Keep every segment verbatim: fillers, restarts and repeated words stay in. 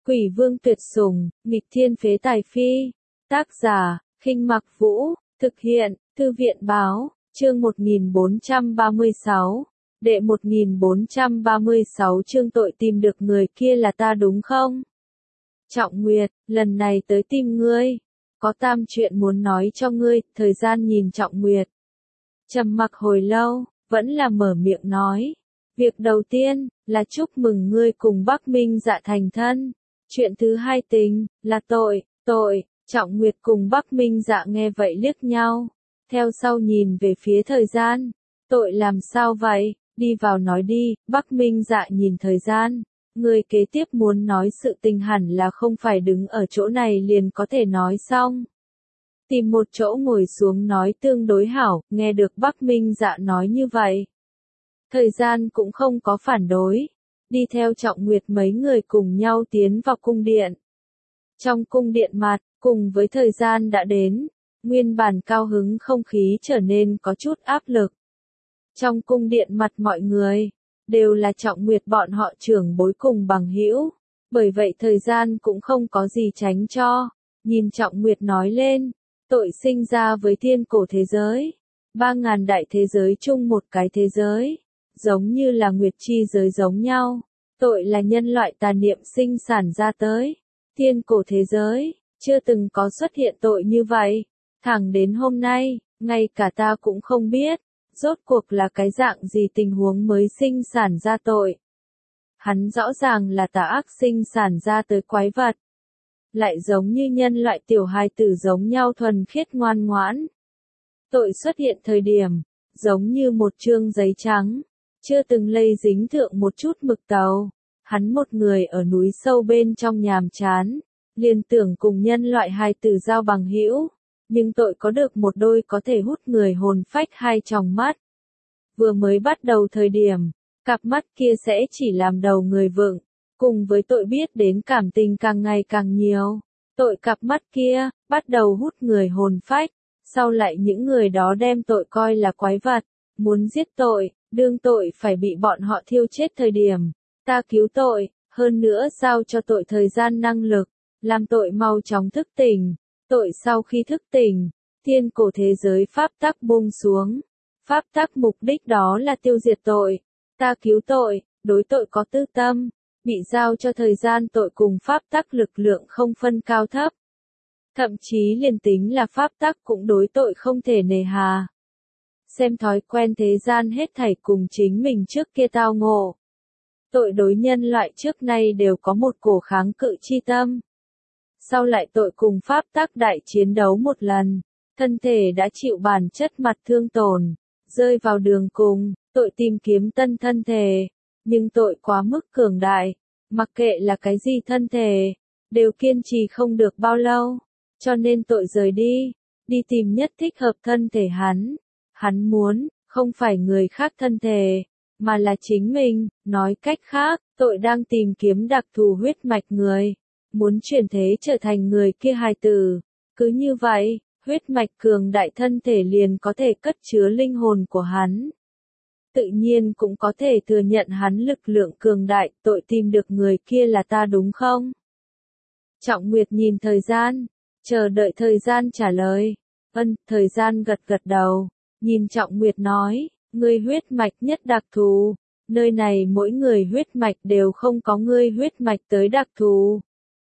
Quỷ vương tuyệt sủng, nghịch thiên phế tài phi. Tác giả, Khinh Mặc Vũ, thực hiện, Thư viện báo, chương một nghìn bốn trăm ba mươi sáu. Đệ một nghìn bốn trăm ba mươi sáu chương tội tìm được người kia là ta đúng không? Trọng Nguyệt, lần này tới tìm ngươi. Có tam chuyện muốn nói cho ngươi, thời gian nhìn Trọng Nguyệt. Trầm mặc hồi lâu, vẫn là mở miệng nói. Việc đầu tiên, là chúc mừng ngươi cùng Bắc Minh Dạ thành thân. Chuyện thứ hai tính, là tội, tội. Trọng Nguyệt cùng Bắc Minh Dạ nghe vậy liếc nhau. Theo sau nhìn về phía thời gian. Tội làm sao vậy? Đi vào nói đi. Bắc Minh Dạ nhìn thời gian. Người kế tiếp muốn nói sự tình hẳn là không phải đứng ở chỗ này liền có thể nói xong. Tìm một chỗ ngồi xuống nói tương đối hảo, nghe được Bắc Minh Dạ nói như vậy. Thời gian cũng không có phản đối. Đi theo Trọng Nguyệt mấy người cùng nhau tiến vào cung điện. Trong cung điện mặt, cùng với thời gian đã đến, nguyên bản cao hứng không khí trở nên có chút áp lực. Trong cung điện mặt mọi người, đều là Trọng Nguyệt bọn họ trưởng bối cùng bằng hữu, bởi vậy thời gian cũng không có gì tránh cho. Nhìn Trọng Nguyệt nói lên, tội sinh ra với thiên cổ thế giới, ba ngàn đại thế giới chung một cái thế giới, giống như là Nguyệt chi giới giống nhau, tội là nhân loại tà niệm sinh sản ra tới, thiên cổ thế giới, chưa từng có xuất hiện tội như vậy, thẳng đến hôm nay, ngay cả ta cũng không biết. Rốt cuộc là cái dạng gì tình huống mới sinh sản ra tội. Hắn rõ ràng là tà ác sinh sản ra tới quái vật. Lại giống như nhân loại tiểu hài tử giống nhau thuần khiết ngoan ngoãn. Tội xuất hiện thời điểm, giống như một chương giấy trắng, chưa từng lây dính thượng một chút mực tàu. Hắn một người ở núi sâu bên trong nhàm chán, liền tưởng cùng nhân loại hài tử giao bằng hữu. Nhưng tội có được một đôi có thể hút người hồn phách hai tròng mắt. Vừa mới bắt đầu thời điểm, cặp mắt kia sẽ chỉ làm đầu người vựng, cùng với tội biết đến cảm tình càng ngày càng nhiều. Tội cặp mắt kia, bắt đầu hút người hồn phách, sau lại những người đó đem tội coi là quái vật, muốn giết tội, đương tội phải bị bọn họ thiêu chết thời điểm. Ta cứu tội, hơn nữa giao cho tội thời gian năng lực, làm tội mau chóng thức tỉnh. Tội sau khi thức tỉnh, thiên cổ thế giới pháp tắc buông xuống. Pháp tắc mục đích đó là tiêu diệt tội. Ta cứu tội, đối tội có tư tâm, bị giao cho thời gian tội cùng pháp tắc lực lượng không phân cao thấp. Thậm chí liền tính là pháp tắc cũng đối tội không thể nề hà. Xem thói quen thế gian hết thảy cùng chính mình trước kia tao ngộ. Tội đối nhân loại trước nay đều có một cổ kháng cự chi tâm. Sau lại tội cùng pháp tắc đại chiến đấu một lần, thân thể đã chịu bản chất mặt thương tổn, rơi vào đường cùng, tội tìm kiếm tân thân thể, nhưng tội quá mức cường đại, mặc kệ là cái gì thân thể, đều kiên trì không được bao lâu, cho nên tội rời đi, đi tìm nhất thích hợp thân thể hắn. Hắn muốn, không phải người khác thân thể, mà là chính mình, nói cách khác, tội đang tìm kiếm đặc thù huyết mạch người. Muốn chuyển thế trở thành người kia hài tử. Cứ như vậy, huyết mạch cường đại thân thể liền có thể cất chứa linh hồn của hắn. Tự nhiên cũng có thể thừa nhận hắn lực lượng cường đại, tội tìm được người kia là ta đúng không? Trọng Nguyệt nhìn thời gian, chờ đợi thời gian trả lời. Ân, thời gian gật gật đầu, nhìn Trọng Nguyệt nói, ngươi huyết mạch nhất đặc thù, nơi này mỗi người huyết mạch đều không có ngươi huyết mạch tới đặc thù.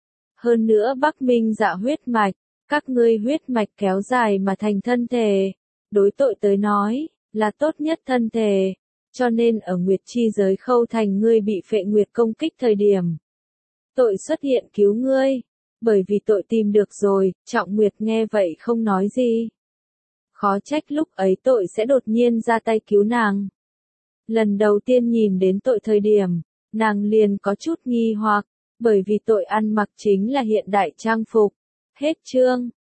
Hơn nữa Bắc Minh Dạ huyết mạch, các ngươi huyết mạch kéo dài mà thành thân thể, đối tội tới nói, là tốt nhất thân thể, cho nên ở Nguyệt chi giới Khâu Thành ngươi bị Phệ Nguyệt công kích thời điểm. Tội xuất hiện cứu ngươi, bởi vì tội tìm được rồi, Trọng Nguyệt nghe vậy không nói gì. Khó trách lúc ấy tội sẽ đột nhiên ra tay cứu nàng. Lần đầu tiên nhìn đến tội thời điểm, nàng liền có chút nghi hoặc. Bởi vì tội ăn mặc chính là hiện đại trang phục. Hết chương.